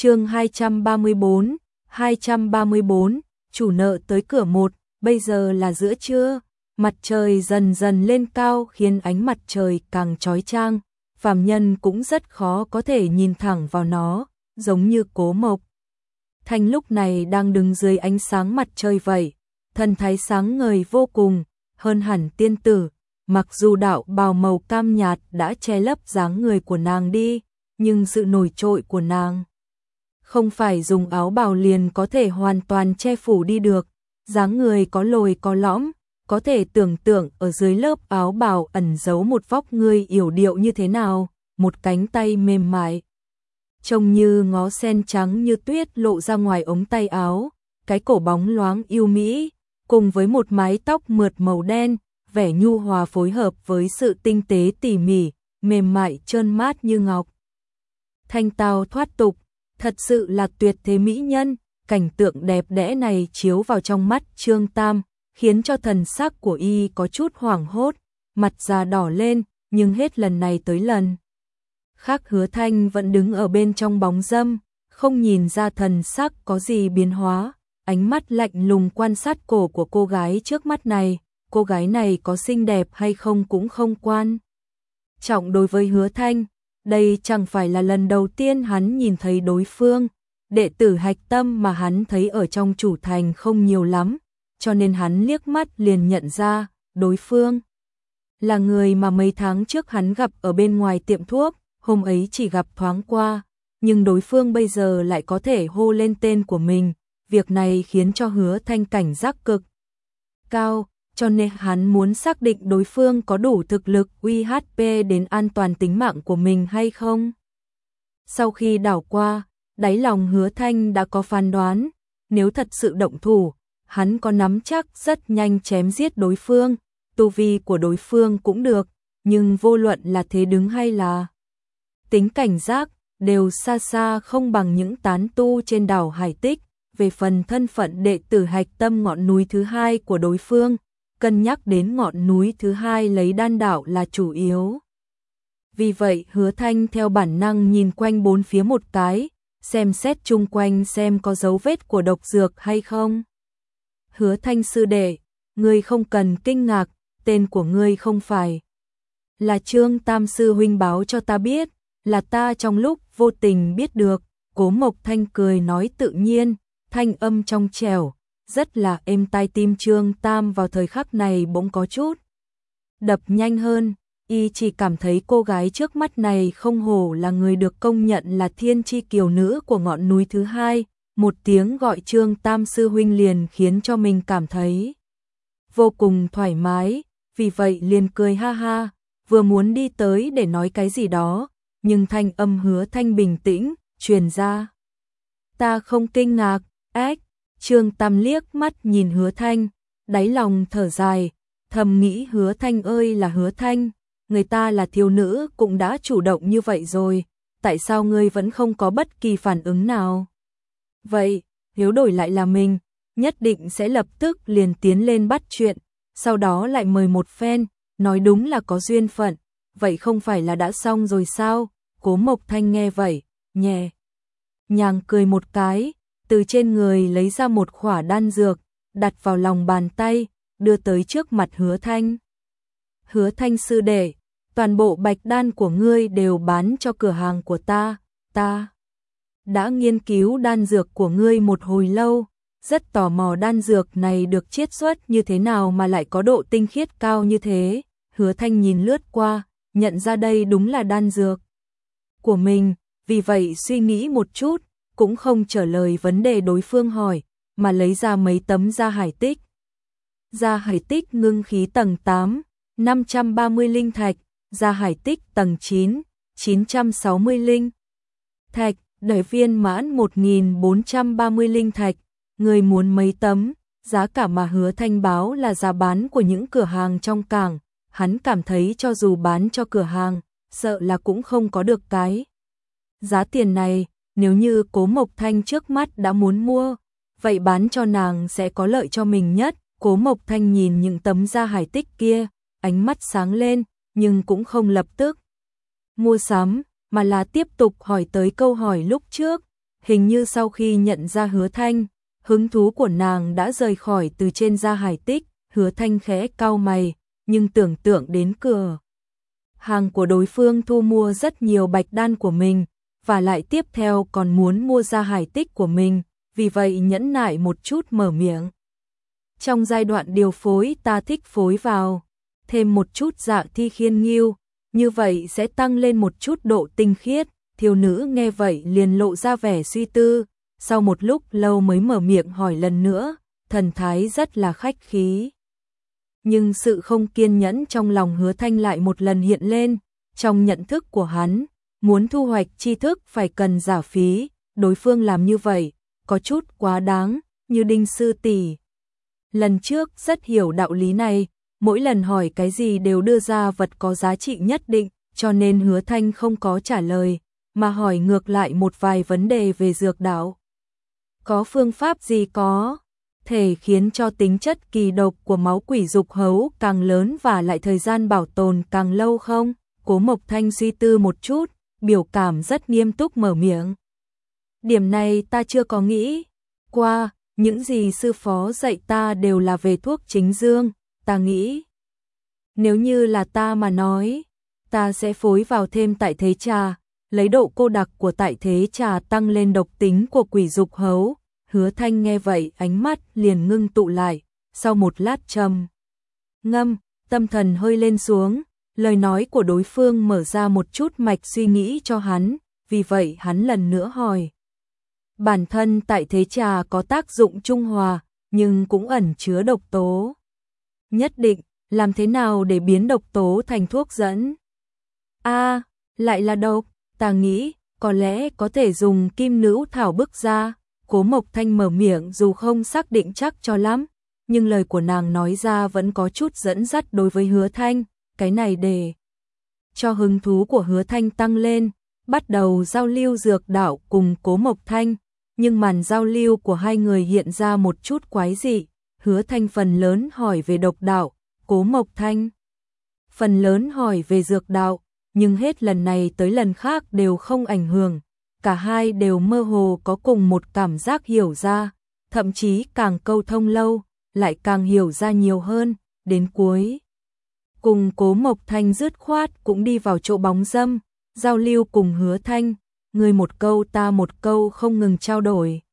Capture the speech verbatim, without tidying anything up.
Chương hai trăm ba mươi bốn, hai trăm ba mươi bốn, chủ nợ tới cửa một, bây giờ là giữa trưa, mặt trời dần dần lên cao khiến ánh mặt trời càng chói chang, phàm nhân cũng rất khó có thể nhìn thẳng vào nó, giống như Cố Mộc Thanh lúc này đang đứng dưới ánh sáng mặt trời vậy, thần thái sáng ngời vô cùng, hơn hẳn tiên tử, mặc dù đạo bào màu cam nhạt đã che lấp dáng người của nàng đi, nhưng sự nổi trội của nàng không phải dùng áo bào liền có thể hoàn toàn che phủ đi được, dáng người có lồi có lõm, có thể tưởng tượng ở dưới lớp áo bào ẩn giấu một vóc người yểu điệu như thế nào, một cánh tay mềm mại trông như ngó sen trắng như tuyết lộ ra ngoài ống tay áo, cái cổ bóng loáng yêu mỹ, cùng với một mái tóc mượt màu đen, vẻ nhu hòa phối hợp với sự tinh tế tỉ mỉ, mềm mại trơn mát như ngọc. Thanh tao thoát tục, thật sự là tuyệt thế mỹ nhân, cảnh tượng đẹp đẽ này chiếu vào trong mắt Trương Tam, khiến cho thần sắc của y có chút hoảng hốt, mặt già đỏ lên, nhưng hết lần này tới lần khác Hứa Thanh vẫn đứng ở bên trong bóng râm, không nhìn ra thần sắc có gì biến hóa, ánh mắt lạnh lùng quan sát cổ của cô gái trước mắt này, cô gái này có xinh đẹp hay không cũng không quan trọng đối với Hứa Thanh, đây chẳng phải là lần đầu tiên hắn nhìn thấy đối phương, đệ tử hạch tâm mà hắn thấy ở trong chủ thành không nhiều lắm, cho nên hắn liếc mắt liền nhận ra, đối phương là người mà mấy tháng trước hắn gặp ở bên ngoài tiệm thuốc, hôm ấy chỉ gặp thoáng qua, nhưng đối phương bây giờ lại có thể hô lên tên của mình, việc này khiến cho Hứa Thanh cảnh giác cực cao, cho nên hắn muốn xác định đối phương có đủ thực lực uy hiếp đến an toàn tính mạng của mình hay không. Sau khi đảo qua, đáy lòng Hứa Thanh đã có phán đoán, nếu thật sự động thủ, hắn có nắm chắc rất nhanh chém giết đối phương, tu vi của đối phương cũng được, nhưng vô luận là thế đứng hay là tính cảnh giác, đều xa xa không bằng những tán tu trên đảo Hải Tích, về phần thân phận đệ tử hạch tâm ngọn núi thứ hai của đối phương, cân nhắc đến ngọn núi thứ hai lấy đan đạo là chủ yếu. Vì vậy Hứa Thanh theo bản năng nhìn quanh bốn phía một cái, xem xét chung quanh xem có dấu vết của độc dược hay không. Hứa Thanh sư đệ, ngươi không cần kinh ngạc, tên của ngươi không phải là Trương Tam sư huynh báo cho ta biết, là ta trong lúc vô tình biết được. Cố Mộc Thanh cười nói tự nhiên, thanh âm trong trẻo, rất là êm tai, tim Trương Tam vào thời khắc này bỗng có chút đập nhanh hơn, y chỉ cảm thấy cô gái trước mắt này không hổ là người được công nhận là thiên chi kiều nữ của ngọn núi thứ hai, một tiếng gọi Trương Tam sư huynh liền khiến cho mình cảm thấy vô cùng thoải mái, vì vậy liền cười ha ha, vừa muốn đi tới để nói cái gì đó, nhưng thanh âm Hứa Thanh bình tĩnh truyền ra. Ta không kinh ngạc, ếch. Trương Tam liếc mắt nhìn Hứa Thanh, đáy lòng thở dài, thầm nghĩ Hứa Thanh ơi là Hứa Thanh, người ta là thiếu nữ cũng đã chủ động như vậy rồi, tại sao ngươi vẫn không có bất kỳ phản ứng nào? Vậy, nếu đổi lại là mình, nhất định sẽ lập tức liền tiến lên bắt chuyện, sau đó lại mời một phen, nói đúng là có duyên phận, vậy không phải là đã xong rồi sao? Cố Mộc Thanh nghe vậy, nhẹ nhàng cười một cái, từ trên người lấy ra một khỏa đan dược, đặt vào lòng bàn tay, đưa tới trước mặt Hứa Thanh. Hứa Thanh sư đệ, toàn bộ bạch đan của ngươi đều bán cho cửa hàng của ta, ta đã nghiên cứu đan dược của ngươi một hồi lâu, rất tò mò đan dược này được chiết xuất như thế nào mà lại có độ tinh khiết cao như thế. Hứa Thanh nhìn lướt qua, nhận ra đây đúng là đan dược của mình, vì vậy suy nghĩ một chút, cũng không trả lời vấn đề đối phương hỏi, mà lấy ra mấy tấm da hải tích. Da hải tích ngưng khí tầng tám, năm trăm ba mươi linh thạch, da hải tích tầng chín, chín trăm sáu mươi linh thạch, đợi viên mãn một nghìn bốn trăm ba mươi linh thạch, người muốn mấy tấm, giá cả mà Hứa Thanh báo là giá bán của những cửa hàng trong cảng, hắn cảm thấy cho dù bán cho cửa hàng, sợ là cũng không có được cái giá tiền này. Nếu như Cố Mộc Thanh trước mắt đã muốn mua, vậy bán cho nàng sẽ có lợi cho mình nhất. Cố Mộc Thanh nhìn những tấm da hải tích kia, ánh mắt sáng lên, nhưng cũng không lập tức mua sắm, mà là tiếp tục hỏi tới câu hỏi lúc trước. hình như sau khi nhận ra Hứa Thanh, hứng thú của nàng đã rời khỏi từ trên Gia Hải Tích. Hứa Thanh khẽ cau mày, nhưng tưởng tượng đến cửa hàng của đối phương thu mua rất nhiều bạch đan của mình, và lại tiếp theo còn muốn mua Gia Hải Tích của mình, vì vậy nhẫn nại một chút mở miệng. Trong giai đoạn điều phối ta thích phối vào thêm một chút Dạ Thi Khiên Nghiêu, như vậy sẽ tăng lên một chút độ tinh khiết. Thiếu nữ nghe vậy liền lộ ra vẻ suy tư, sau một lúc lâu mới mở miệng hỏi lần nữa, thần thái rất là khách khí. Nhưng sự không kiên nhẫn trong lòng Hứa Thanh lại một lần hiện lên, trong nhận thức của hắn, muốn thu hoạch tri thức phải cần giả phí, đối phương làm như vậy, có chút quá đáng, như Đinh sư tỷ. Lần trước rất hiểu đạo lý này, mỗi lần hỏi cái gì đều đưa ra vật có giá trị nhất định, cho nên Hứa Thanh không có trả lời, mà hỏi ngược lại một vài vấn đề về dược đạo. Có phương pháp gì có thể khiến cho tính chất kỳ độc của máu quỷ dục hấu càng lớn và lại thời gian bảo tồn càng lâu không? Cố Mộc Thanh suy tư một chút, biểu cảm rất nghiêm túc mở miệng. Điểm này ta chưa có nghĩ qua, những gì sư phó dạy ta đều là về thuốc chính dương, ta nghĩ. Nếu như là ta mà nói, ta sẽ phối vào thêm tại thế trà, lấy độ cô đặc của tại thế trà tăng lên độc tính của quỷ dục hấu. Hứa Thanh nghe vậy ánh mắt liền ngưng tụ lại, sau một lát trầm ngâm, tâm thần hơi lên xuống, lời nói của đối phương mở ra một chút mạch suy nghĩ cho hắn, vì vậy hắn lần nữa hỏi. Bản thân tại thế trà có tác dụng trung hòa, nhưng cũng ẩn chứa độc tố. Nhất định, làm thế nào để biến độc tố thành thuốc dẫn? A, lại là độc, ta nghĩ, có lẽ có thể dùng kim nữ thảo bức ra. Cố Mộc Thanh mở miệng dù không xác định chắc cho lắm, nhưng lời của nàng nói ra vẫn có chút dẫn dắt đối với Hứa Thanh, cái này để cho hứng thú của Hứa Thanh tăng lên, bắt đầu giao lưu dược đạo cùng Cố Mộc Thanh, nhưng màn giao lưu của hai người hiện ra một chút quái dị. Hứa Thanh phần lớn hỏi về độc đạo, Cố Mộc Thanh phần lớn hỏi về dược đạo, nhưng hết lần này tới lần khác đều không ảnh hưởng. Cả hai đều mơ hồ có cùng một cảm giác hiểu ra, thậm chí càng câu thông lâu, lại càng hiểu ra nhiều hơn, đến cuối. Cùng Cố Mộc Thanh dứt khoát cũng đi vào chỗ bóng râm, giao lưu cùng Hứa Thanh, người một câu ta một câu không ngừng trao đổi.